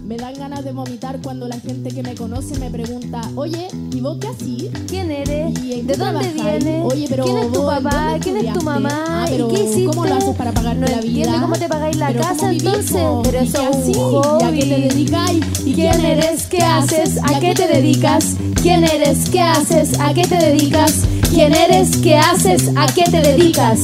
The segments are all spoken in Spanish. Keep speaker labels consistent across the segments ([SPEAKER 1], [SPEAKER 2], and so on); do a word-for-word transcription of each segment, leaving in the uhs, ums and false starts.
[SPEAKER 1] Me dan ganas de vomitar cuando la gente que me conoce me pregunta, oye, ¿y vos qué así?
[SPEAKER 2] ¿Quién eres?
[SPEAKER 1] ¿Y
[SPEAKER 2] ¿De dónde vienes?
[SPEAKER 1] Oye, pero
[SPEAKER 2] ¿Quién es tu
[SPEAKER 1] vos,
[SPEAKER 2] papá?
[SPEAKER 1] ¿dónde
[SPEAKER 2] ¿Quién es tu
[SPEAKER 1] estudiaste?
[SPEAKER 2] mamá?
[SPEAKER 1] Ah, pero
[SPEAKER 2] ¿Y qué hiciste?
[SPEAKER 1] ¿cómo lo haces para pagarte
[SPEAKER 2] no
[SPEAKER 1] la vida?
[SPEAKER 2] entiendo cómo te pagáis la
[SPEAKER 1] ¿Pero
[SPEAKER 2] casa
[SPEAKER 1] cómo vivís,
[SPEAKER 2] entonces.
[SPEAKER 1] po?
[SPEAKER 2] Pero
[SPEAKER 1] ¿Y
[SPEAKER 2] eso
[SPEAKER 1] qué
[SPEAKER 2] es
[SPEAKER 1] así?
[SPEAKER 2] un hobby.
[SPEAKER 1] ¿Y a qué te dedicáis?
[SPEAKER 2] ¿Y quién eres? ¿Qué haces? ¿A qué te dedicas? ¿Quién eres? ¿Qué haces? ¿A qué te dedicas? ¿Quién eres? ¿Qué haces? ¿A qué te dedicas?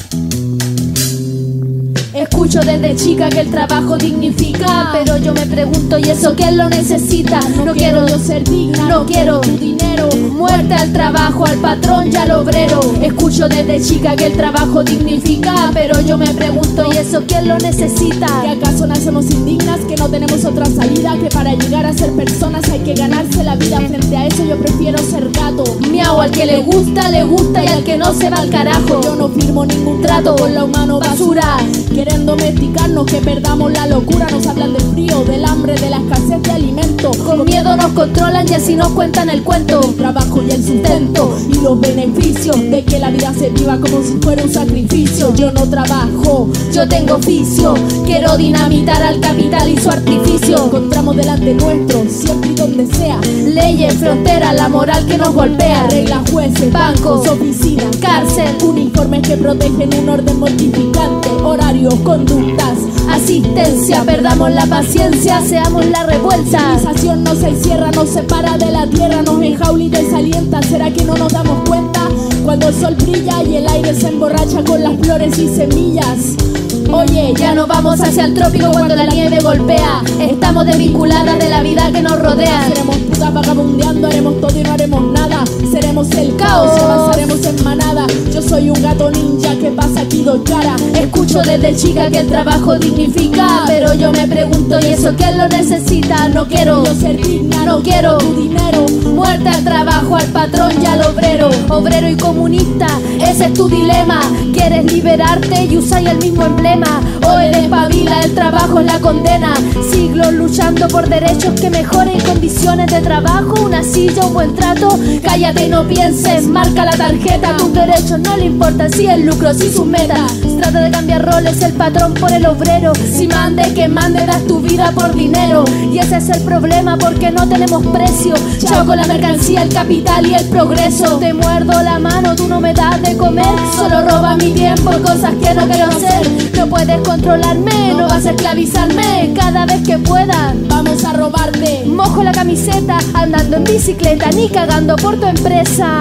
[SPEAKER 2] Escucho desde chica que el trabajo dignifica, pero yo me pregunto, ¿y eso quién lo necesita? No quiero yo ser digna, no quiero tu dinero. Muerte al trabajo, al patrón y al obrero. Escucho desde chica que el trabajo dignifica, pero yo me pregunto, ¿y eso quién lo necesita? ¿Que acaso nacemos indignas, que no tenemos otra salida? Que para llegar a ser personas hay que ganarse la vida. Frente a eso yo prefiero ser gato. Miau, al que le gusta, le gusta, y al que no se va al carajo. Yo no firmo ningún trato con la humano basura. Quieren domesticarnos, que perdamos la locura. Nos hablan del frío, del hambre, de la escasez de alimentos. Con miedo nos controlan y así nos cuentan el cuento. El trabajo y el sustento y los beneficios de que la vida se viva como si fuera un sacrificio. Yo no trabajo, yo tengo oficio. Quiero dinamitar al capital y su artificio. Encontramos delante nuestro, siempre y donde sea, leyes, fronteras, la moral que nos golpea. Reglas, jueces, bancos, oficinas, cárcel, uniformes que protegen un orden mortificante. Horarios, conductas, asistencia, perdamos la paciencia, seamos la revuelta. La civilización nos encierra, nos separa de la tierra, nos enjaula y desalienta. ¿Será que no nos damos cuenta? Cuando el sol brilla y el aire se emborracha con las flores y semillas. Oye, ya no vamos hacia el trópico cuando la nieve golpea. Estamos desvinculadas de la vida que nos rodea. Seremos putas vagabundeando, haremos todo y no haremos nada. Seremos el caos, avanzaremos en manada. Yo soy un gato ninja que pasa aquí dos caras. Escucho desde chica que el trabajo dignifica, pero yo me pregunto, ¿y eso quién lo necesita? No quiero yo ser digna, no quiero tu dinero. Muerte al trabajo, al patrón y al obrero. Obrero y comunista, ese es tu dilema. Quieres liberarte y usas el mismo emblema. O eres pavila, el trabajo es la condena. Siglos luchando por derechos que mejoren condiciones de trabajo, una silla, un buen trato. Cállate y no pienses, marca la tarjeta. Tus derechos no le importan, si el lucro, si sus metas. Se trata de cambiar roles, el patrón por el obrero. Si mande, que mande, das tu vida por dinero. Y ese es el problema, porque no tenemos precio. Chao con la mercancía, el capital y el progreso. Te muerdo la mano, tú no me das de comer. Solo roba mi tiempo, cosas que no quiero hacer. No puedes controlarme, no vas a esclavizarme. Cada vez que pueda, vamos a robarte. Mojo la camiseta, andando en bicicleta, ni cagando por tu empresa.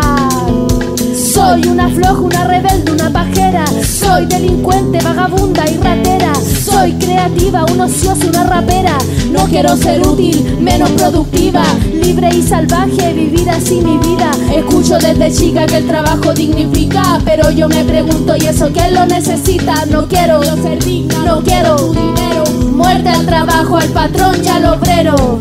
[SPEAKER 2] Soy una floja, una rebelde, una pajera. Soy delincuente, vagabunda y ratera. Soy creativa, un ocioso, una rapera. No quiero ser útil, menos productiva. Libre y salvaje, vivir así mi vida. Escucho desde chica que el trabajo dignifica, pero yo me pregunto, ¿y eso quién lo necesita? No quiero yo ser digna, no quiero tu dinero. Muerte al trabajo, al patrón y al obrero.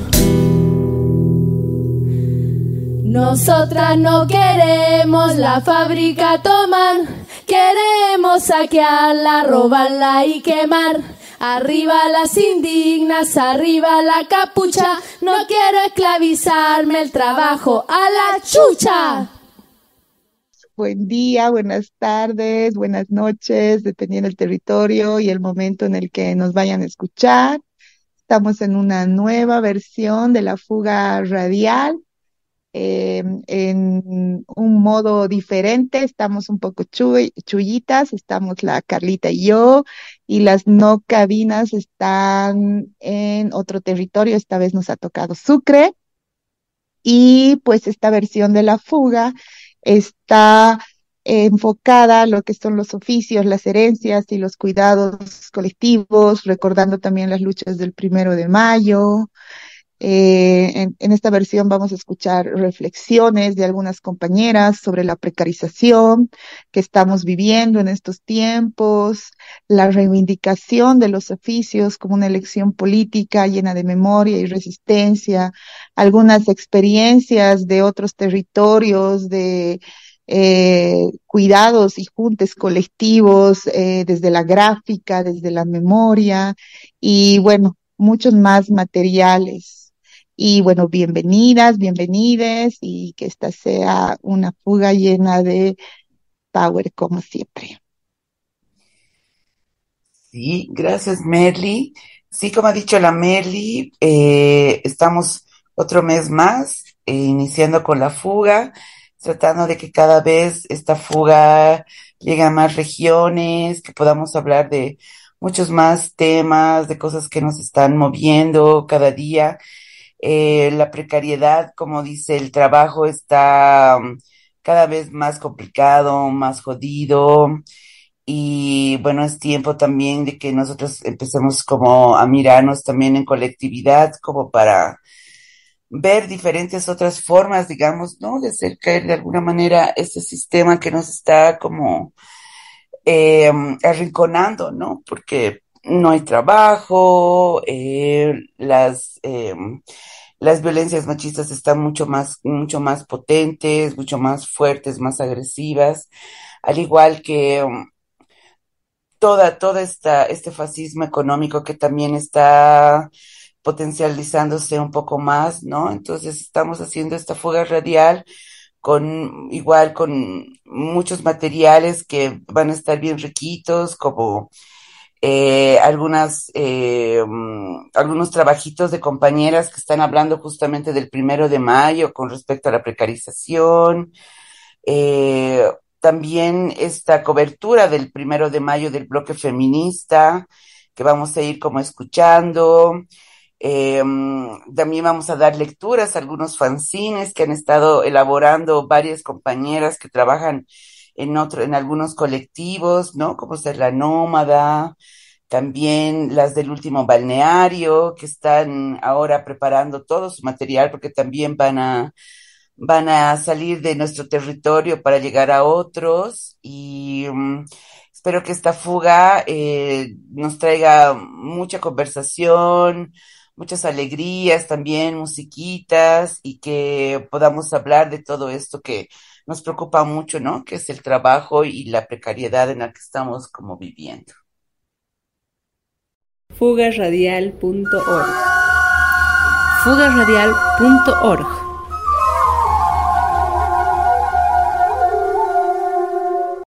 [SPEAKER 2] Nosotras no queremos la fábrica tomar, queremos saquearla, robarla y quemar. Arriba las indignas, arriba la capucha, no quiero esclavizarme, el trabajo a la chucha.
[SPEAKER 3] Buen día, buenas tardes, buenas noches, dependiendo del territorio y el momento en el que nos vayan a escuchar. Estamos en una nueva versión de la fuga radial. Eh, en un modo diferente, estamos un poco chu- chullitas, estamos la Carlita y yo, y las no cabinas están en otro territorio, esta vez nos ha tocado Sucre, y pues esta versión de la fuga está eh, enfocada a lo que son los oficios, las herencias y los cuidados colectivos, recordando también las luchas del primero de mayo. Eh, en, en esta versión vamos a escuchar reflexiones de algunas compañeras sobre la precarización que estamos viviendo en estos tiempos, la reivindicación de los oficios como una elección política llena de memoria y resistencia, algunas experiencias de otros territorios, de eh, cuidados y juntes colectivos, eh, desde la gráfica, desde la memoria, y bueno, muchos más materiales. Y bueno, bienvenidas, bienvenides, y que esta sea una fuga llena de power como siempre.
[SPEAKER 4] Sí, gracias, Merly. Sí, como ha dicho la Meli, eh, estamos otro mes más, eh, iniciando con la fuga, tratando de que cada vez esta fuga llegue a más regiones, que podamos hablar de muchos más temas, de cosas que nos están moviendo cada día. Eh, la precariedad, como dice, el trabajo está mm, cada vez más complicado, más jodido. Y bueno, es tiempo también de que nosotros empecemos como a mirarnos también en colectividad, como para ver diferentes otras formas, digamos, ¿no? De hacer caer de alguna manera este sistema que nos está como eh, arrinconando, ¿no? Porque no hay trabajo, eh, las, eh, las violencias machistas están mucho más, mucho más potentes, mucho más fuertes, más agresivas, al igual que um, toda, toda esta, este fascismo económico que también está potencializándose un poco más, ¿no? Entonces estamos haciendo esta fuga radial con igual con muchos materiales que van a estar bien riquitos, como eh, algunas, eh, mm, algunos trabajitos de compañeras que están hablando justamente del primero de mayo con respecto a la precarización, eh, también esta cobertura del primero de mayo del bloque feminista, que vamos a ir como escuchando. Eh, también vamos a dar lecturas a algunos fanzines que han estado elaborando varias compañeras que trabajan en otro, en algunos colectivos, ¿no? Como ser La Nómada, también las del último balneario, que están ahora preparando todo su material porque también van a van a salir de nuestro territorio para llegar a otros y um, espero que esta fuga eh, nos traiga mucha conversación, muchas alegrías también, musiquitas y que podamos hablar de todo esto que nos preocupa mucho, ¿no? Que es el trabajo y la precariedad en la que estamos como viviendo.
[SPEAKER 5] fuga radial punto org fuga radial punto org